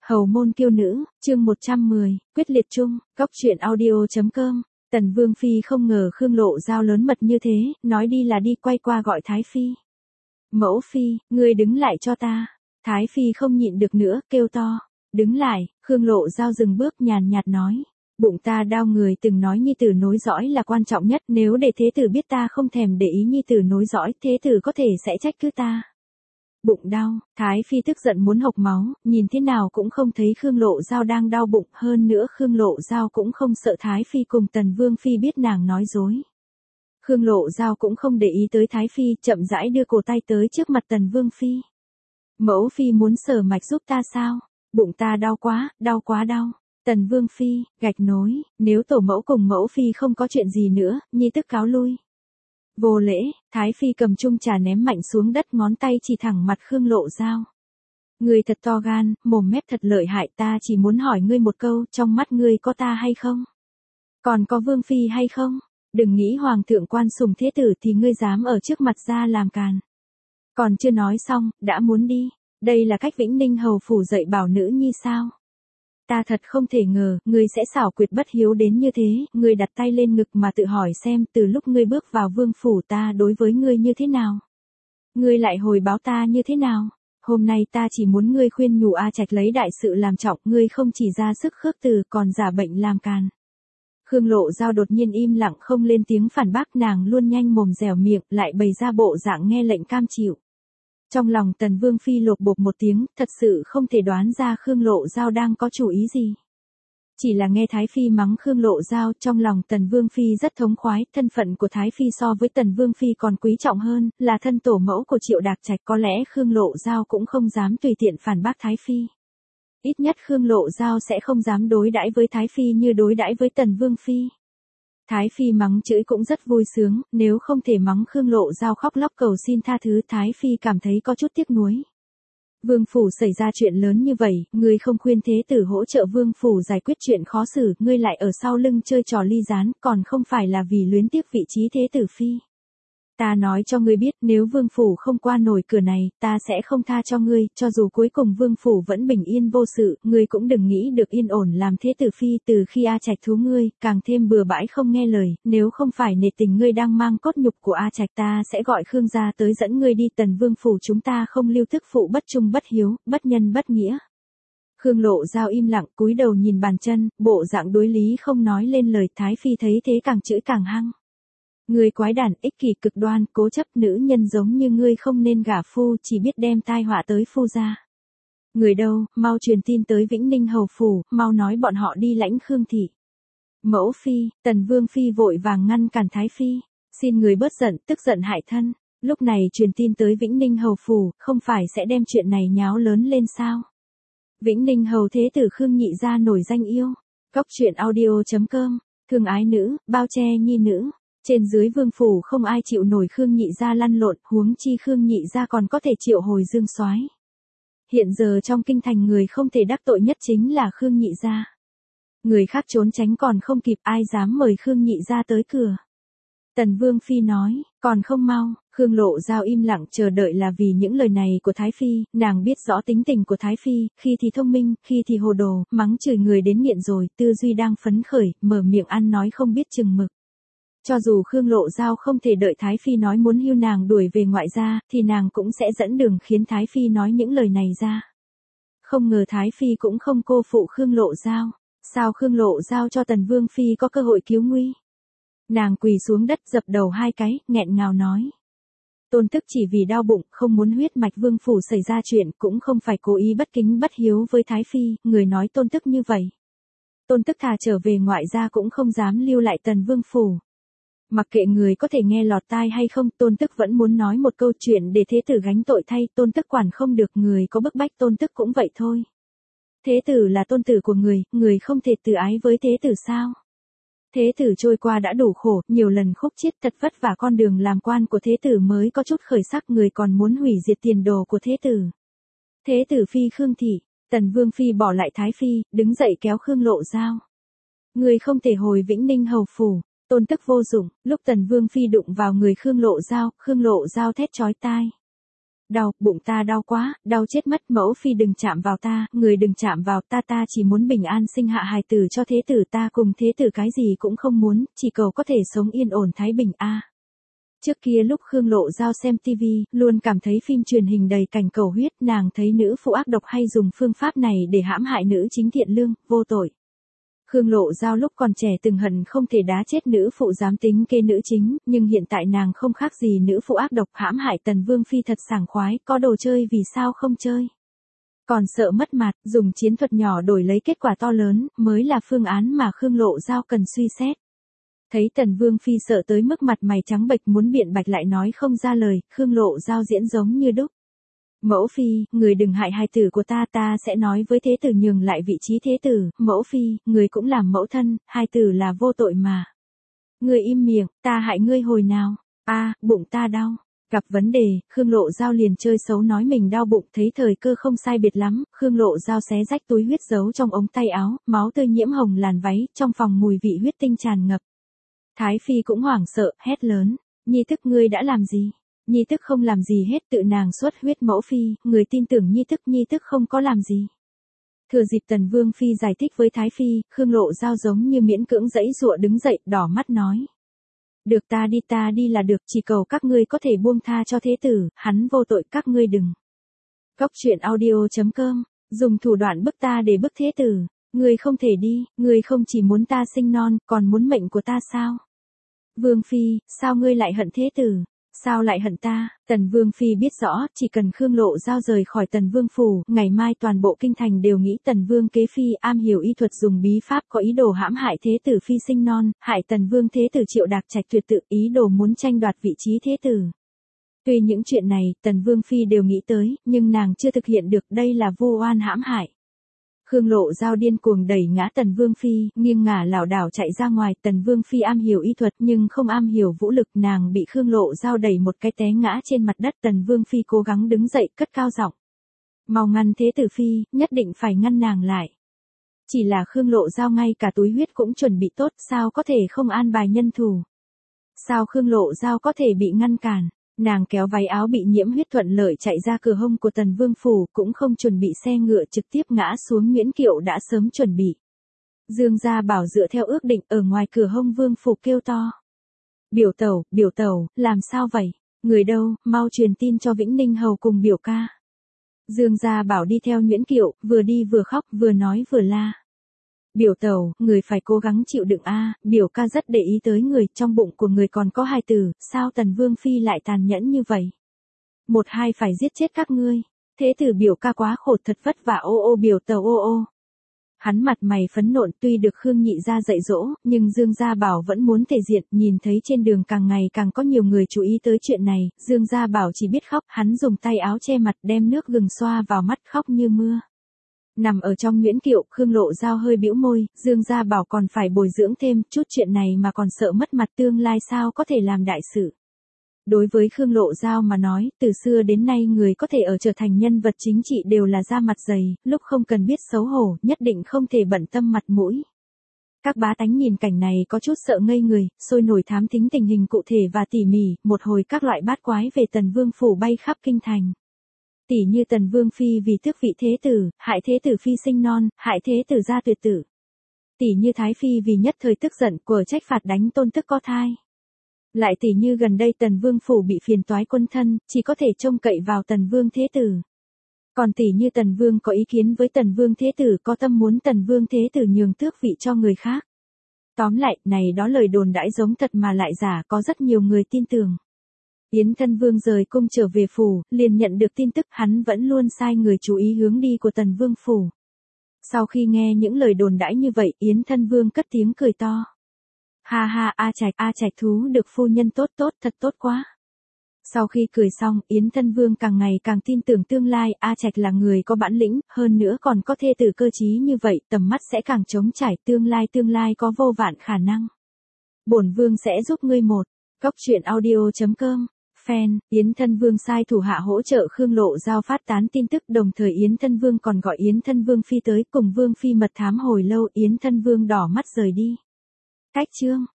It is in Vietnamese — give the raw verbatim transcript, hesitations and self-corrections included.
Hầu môn kiêu nữ, chương một trăm mười, quyết liệt chung, góc truyện audio.com. Tần Vương Phi không ngờ Khương Lộ Giao lớn mật như thế, nói đi là đi, quay qua gọi Thái Phi. Mẫu Phi, ngươi đứng lại cho ta. Thái Phi không nhịn được nữa, kêu to. Đứng lại, Khương Lộ Giao dừng bước nhàn nhạt nói. Bụng ta đau, người từng nói nhi tử nối dõi là quan trọng nhất, nếu để thế tử biết ta không thèm để ý nhi tử nối dõi, thế tử có thể sẽ trách cứ ta. Bụng đau, Thái Phi tức giận muốn hộc máu, nhìn thế nào cũng không thấy Khương Lộ Giao đang đau bụng, hơn nữa Khương Lộ Giao cũng không sợ Thái Phi cùng Tần Vương Phi biết nàng nói dối. Khương Lộ Giao cũng không để ý tới Thái Phi, chậm rãi đưa cổ tay tới trước mặt Tần Vương Phi. Mẫu Phi muốn sờ mạch giúp ta sao? Bụng ta đau quá, đau quá đau. Tần Vương Phi, gạch nối, nếu tổ mẫu cùng mẫu Phi không có chuyện gì nữa, nhi tức cáo lui. Vô lễ, Thái Phi cầm chung trà ném mạnh xuống đất, ngón tay chỉ thẳng mặt Khương Lộ Giao. Ngươi thật to gan, mồm mép thật lợi hại, ta chỉ muốn hỏi ngươi một câu, trong mắt ngươi có ta hay không? Còn có Vương Phi hay không? Đừng nghĩ Hoàng thượng quan sủng thế tử thì ngươi dám ở trước mặt ra làm càn. Còn chưa nói xong, đã muốn đi. Đây là cách Vĩnh Ninh hầu phủ dạy bảo nữ nhi sao? Ta thật không thể ngờ, ngươi sẽ xảo quyệt bất hiếu đến như thế, ngươi đặt tay lên ngực mà tự hỏi xem, từ lúc ngươi bước vào vương phủ ta đối với ngươi như thế nào? Ngươi lại hồi báo ta như thế nào? Hôm nay ta chỉ muốn ngươi khuyên nhủ A Trạch lấy đại sự làm trọng, ngươi không chỉ ra sức khước từ còn giả bệnh làm càn. Khương Lộ Giao đột nhiên im lặng không lên tiếng phản bác, nàng luôn nhanh mồm dẻo miệng, lại bày ra bộ dạng nghe lệnh cam chịu. Trong lòng Tần Vương Phi lột bột một tiếng, thật sự không thể đoán ra Khương Lộ Giao đang có chủ ý gì. Chỉ là nghe Thái Phi mắng Khương Lộ Giao, trong lòng Tần Vương Phi rất thống khoái, thân phận của Thái Phi so với Tần Vương Phi còn quý trọng hơn, là thân tổ mẫu của Triệu Đạc Trạch, có lẽ Khương Lộ Giao cũng không dám tùy tiện phản bác Thái Phi. Ít nhất Khương Lộ Giao sẽ không dám đối đãi với Thái Phi như đối đãi với Tần Vương Phi. Thái Phi mắng chửi cũng rất vui sướng, nếu không thể mắng Khương Lộ Giao khóc lóc cầu xin tha thứ, Thái Phi cảm thấy có chút tiếc nuối. Vương phủ xảy ra chuyện lớn như vậy, ngươi không khuyên thế tử hỗ trợ vương phủ giải quyết chuyện khó xử, ngươi lại ở sau lưng chơi trò ly gián, còn không phải là vì luyến tiếc vị trí thế tử phi. Ta nói cho ngươi biết, nếu vương phủ không qua nổi cửa này, ta sẽ không tha cho ngươi, cho dù cuối cùng vương phủ vẫn bình yên vô sự, ngươi cũng đừng nghĩ được yên ổn làm thế tử phi. Từ khi A Trạch thú ngươi, càng thêm bừa bãi không nghe lời, nếu không phải nể tình ngươi đang mang cốt nhục của A Trạch, ta sẽ gọi Khương gia tới dẫn ngươi đi. Tần vương phủ chúng ta không lưu thức phụ bất trung bất hiếu, bất nhân bất nghĩa. Khương Lộ Giao im lặng cúi đầu nhìn bàn chân, bộ dạng đối lý không nói lên lời. Thái Phi thấy thế càng chửi càng hăng. Ngươi quái đản, ích kỷ cực đoan, cố chấp, nữ nhân giống như ngươi không nên gả phu, chỉ biết đem tai họa tới phu gia. Người đâu, mau truyền tin tới Vĩnh Ninh hầu phủ, mau nói bọn họ đi lãnh Khương thị. Mẫu Phi, Tần Vương Phi vội vàng ngăn cản Thái Phi, xin người bớt giận, tức giận hại thân. Lúc này truyền tin tới Vĩnh Ninh hầu phủ, không phải sẽ đem chuyện này nháo lớn lên sao? Vĩnh Ninh hầu thế tử Khương nhị gia nổi danh yêu. Góc truyện audio.com, thương ái nữ, bao che nhi nữ. Trên dưới vương phủ không ai chịu nổi Khương nhị gia lăn lộn, huống chi Khương nhị gia còn có thể triệu hồi Dương Soái. Hiện giờ trong kinh thành người không thể đắc tội nhất chính là Khương nhị gia. Người khác trốn tránh còn không kịp, ai dám mời Khương nhị gia tới cửa. Tần Vương Phi nói, còn không mau. Khương Lộ Giao im lặng chờ đợi là vì những lời này của Thái Phi, nàng biết rõ tính tình của Thái Phi, khi thì thông minh, khi thì hồ đồ, mắng chửi người đến nghiện rồi, tư duy đang phấn khởi, mở miệng ăn nói không biết chừng mực. Cho dù Khương Lộ Giao không thể đợi Thái Phi nói muốn hưu nàng đuổi về ngoại gia, thì nàng cũng sẽ dẫn đường khiến Thái Phi nói những lời này ra. Không ngờ Thái Phi cũng không cô phụ Khương Lộ Giao. Sao Khương Lộ Giao cho Tần Vương Phi có cơ hội cứu nguy? Nàng quỳ xuống đất dập đầu hai cái, nghẹn ngào nói. Tôn tức chỉ vì đau bụng, không muốn huyết mạch vương phủ xảy ra chuyện, cũng không phải cố ý bất kính bất hiếu với Thái Phi, người nói tôn tức như vậy. Tôn tức thà trở về ngoại gia cũng không dám lưu lại Tần Vương phủ. Mặc kệ người có thể nghe lọt tai hay không, tôn tức vẫn muốn nói một câu chuyện để thế tử gánh tội thay, tôn tức quản không được, người có bức bách tôn tức cũng vậy thôi. Thế tử là tôn tử của người, người không thể từ ái với thế tử sao? Thế tử trôi qua đã đủ khổ, nhiều lần khúc chiết thật vất vả, con đường làm quan của thế tử mới có chút khởi sắc, người còn muốn hủy diệt tiền đồ của thế tử. Thế tử phi Khương thị, Tần Vương Phi bỏ lại Thái Phi, đứng dậy kéo Khương Lộ Giao. Người không thể hồi Vĩnh Ninh hầu phủ. Tôn tức vô dụng. Lúc Tần Vương Phi đụng vào người Khương Lộ Giao, Khương Lộ Giao thét chói tai. Đau, bụng ta đau quá, đau chết mất, mẫu phi đừng chạm vào ta, người đừng chạm vào ta, ta chỉ muốn bình an sinh hạ hài tử cho thế tử, ta cùng thế tử cái gì cũng không muốn, chỉ cầu có thể sống yên ổn thái bình a. Trước kia lúc Khương Lộ Giao xem tivi, luôn cảm thấy phim truyền hình đầy cảnh cầu huyết, nàng thấy nữ phụ ác độc hay dùng phương pháp này để hãm hại nữ chính thiện lương, vô tội. Khương Lộ Giao lúc còn trẻ từng hận không thể đá chết nữ phụ dám tính kê nữ chính, nhưng hiện tại nàng không khác gì nữ phụ ác độc hãm hại Tần Vương Phi thật sảng khoái, có đồ chơi vì sao không chơi. Còn sợ mất mặt, dùng chiến thuật nhỏ đổi lấy kết quả to lớn, mới là phương án mà Khương Lộ Giao cần suy xét. Thấy Tần Vương Phi sợ tới mức mặt mày trắng bệch muốn biện bạch lại nói không ra lời, Khương Lộ Giao diễn giống như đúc. Mẫu phi, người đừng hại hài tử của ta, ta sẽ nói với thế tử nhường lại vị trí thế tử, mẫu phi, người cũng làm mẫu thân, hài tử là vô tội mà. Người im miệng, ta hại ngươi hồi nào, a, bụng ta đau. Gặp vấn đề, Khương Lộ Giao liền chơi xấu nói mình đau bụng, thấy thời cơ không sai biệt lắm, Khương Lộ Giao xé rách túi huyết giấu trong ống tay áo, máu tươi nhiễm hồng làn váy, trong phòng mùi vị huyết tinh tràn ngập. Thái Phi cũng hoảng sợ, hét lớn, nhi thức ngươi đã làm gì? Nhi thức không làm gì hết, tự nàng xuất huyết. Mẫu phi, người tin tưởng nhi thức, nhi thức không có làm gì. Thừa dịp Tần Vương Phi giải thích với Thái Phi, Khương Lộ Giao giống như miễn cưỡng dãy dụa đứng dậy, đỏ mắt nói. Được, ta đi ta đi là được, chỉ cầu các ngươi có thể buông tha cho thế tử, hắn vô tội, các ngươi đừng. Góc truyện audio chấm com, dùng thủ đoạn bức ta để bức thế tử, ngươi không thể đi, ngươi không chỉ muốn ta sinh non, còn muốn mệnh của ta sao? Vương Phi, sao ngươi lại hận thế tử? Sao lại hận ta? Tần Vương Phi biết rõ, chỉ cần Khương Lộ Giao rời khỏi Tần Vương phủ, ngày mai toàn bộ kinh thành đều nghĩ Tần Vương kế phi am hiểu y thuật dùng bí pháp có ý đồ hãm hại thế tử phi sinh non, hại Tần Vương thế tử Triệu Đạc Trạch tuyệt tự, ý đồ muốn tranh đoạt vị trí thế tử. Tuy những chuyện này, Tần Vương Phi đều nghĩ tới, nhưng nàng chưa thực hiện được, đây là vu oan hãm hại. Khương Lộ Giao điên cuồng đẩy ngã Tần Vương Phi, nghiêng ngả lảo đảo chạy ra ngoài, Tần Vương Phi am hiểu y thuật nhưng không am hiểu vũ lực, nàng bị Khương Lộ Giao đẩy một cái té ngã trên mặt đất, Tần Vương Phi cố gắng đứng dậy, cất cao giọng. Mau ngăn thế tử Phi, nhất định phải ngăn nàng lại. Chỉ là Khương Lộ Giao ngay cả túi huyết cũng chuẩn bị tốt, sao có thể không an bài nhân thủ? Sao Khương Lộ Giao có thể bị ngăn cản? Nàng kéo váy áo bị nhiễm huyết thuận lợi chạy ra cửa hông của Tần Vương phủ, cũng không chuẩn bị xe ngựa trực tiếp ngã xuống Nguyễn Kiệu đã sớm chuẩn bị. Dương Gia Bảo dựa theo ước định ở ngoài cửa hông Vương phủ kêu to. Biểu tẩu, biểu tẩu, làm sao vậy? Người đâu, mau truyền tin cho Vĩnh Ninh hầu cùng biểu ca. Dương Gia Bảo đi theo Nguyễn Kiệu, vừa đi vừa khóc, vừa nói vừa la. Biểu tẩu, người phải cố gắng chịu đựng a, biểu ca rất để ý tới người, trong bụng của người còn có hài tử, sao Tần Vương Phi lại tàn nhẫn như vậy? Một hai phải giết chết các ngươi, thế tử biểu ca quá khổ thật vất vả ô ô biểu tẩu ô ô. Hắn mặt mày phấn nộn, tuy được Khương Nhị gia dạy dỗ, nhưng Dương Gia Bảo vẫn muốn thể diện, nhìn thấy trên đường càng ngày càng có nhiều người chú ý tới chuyện này, Dương Gia Bảo chỉ biết khóc, hắn dùng tay áo che mặt đem nước gừng xoa vào mắt khóc như mưa. Nằm ở trong Nguyễn Kiệu, Khương Lộ Giao hơi bĩu môi, Dương Gia Bảo còn phải bồi dưỡng thêm, chút chuyện này mà còn sợ mất mặt tương lai sao có thể làm đại sự. Đối với Khương Lộ Giao mà nói, từ xưa đến nay người có thể ở trở thành nhân vật chính trị đều là da mặt dày, lúc không cần biết xấu hổ, nhất định không thể bận tâm mặt mũi. Các bá tánh nhìn cảnh này có chút sợ ngây người, sôi nổi thám thính tình hình cụ thể và tỉ mỉ, một hồi các loại bát quái về Tần Vương phủ bay khắp kinh thành. Tỷ như Tần Vương Phi vì tước vị thế tử, hại thế tử Phi sinh non, hại thế tử gia tuyệt tử. Tỷ như Thái Phi vì nhất thời tức giận, của trách phạt đánh tôn tức có thai. Lại tỷ như gần đây Tần Vương phủ bị phiền toái quân thân, chỉ có thể trông cậy vào Tần Vương thế tử. Còn tỷ như Tần Vương có ý kiến với Tần Vương thế tử, có tâm muốn Tần Vương thế tử nhường tước vị cho người khác. Tóm lại, này đó lời đồn đãi giống thật mà lại giả, có rất nhiều người tin tưởng. Yến Thân Vương rời cung trở về phủ, liền nhận được tin tức, hắn vẫn luôn sai người chú ý hướng đi của Tần Vương phủ. Sau khi nghe những lời đồn đãi như vậy, Yến Thân Vương cất tiếng cười to. Ha ha, A Trạch, A Trạch thú được phu nhân tốt tốt, thật tốt quá. Sau khi cười xong, Yến Thân Vương càng ngày càng tin tưởng tương lai, A Trạch là người có bản lĩnh, hơn nữa còn có thê tử cơ trí như vậy, tầm mắt sẽ càng trống trải, tương lai tương lai có vô vạn khả năng. Bổn Vương sẽ giúp ngươi một. Góc truyện audio chấm com. Fan, Yến Thân Vương sai thủ hạ hỗ trợ Khương Lộ Giao phát tán tin tức, đồng thời Yến Thân Vương còn gọi Yến Thân Vương Phi tới, cùng Vương Phi mật thám hồi lâu, Yến Thân Vương đỏ mắt rời đi. Cách chương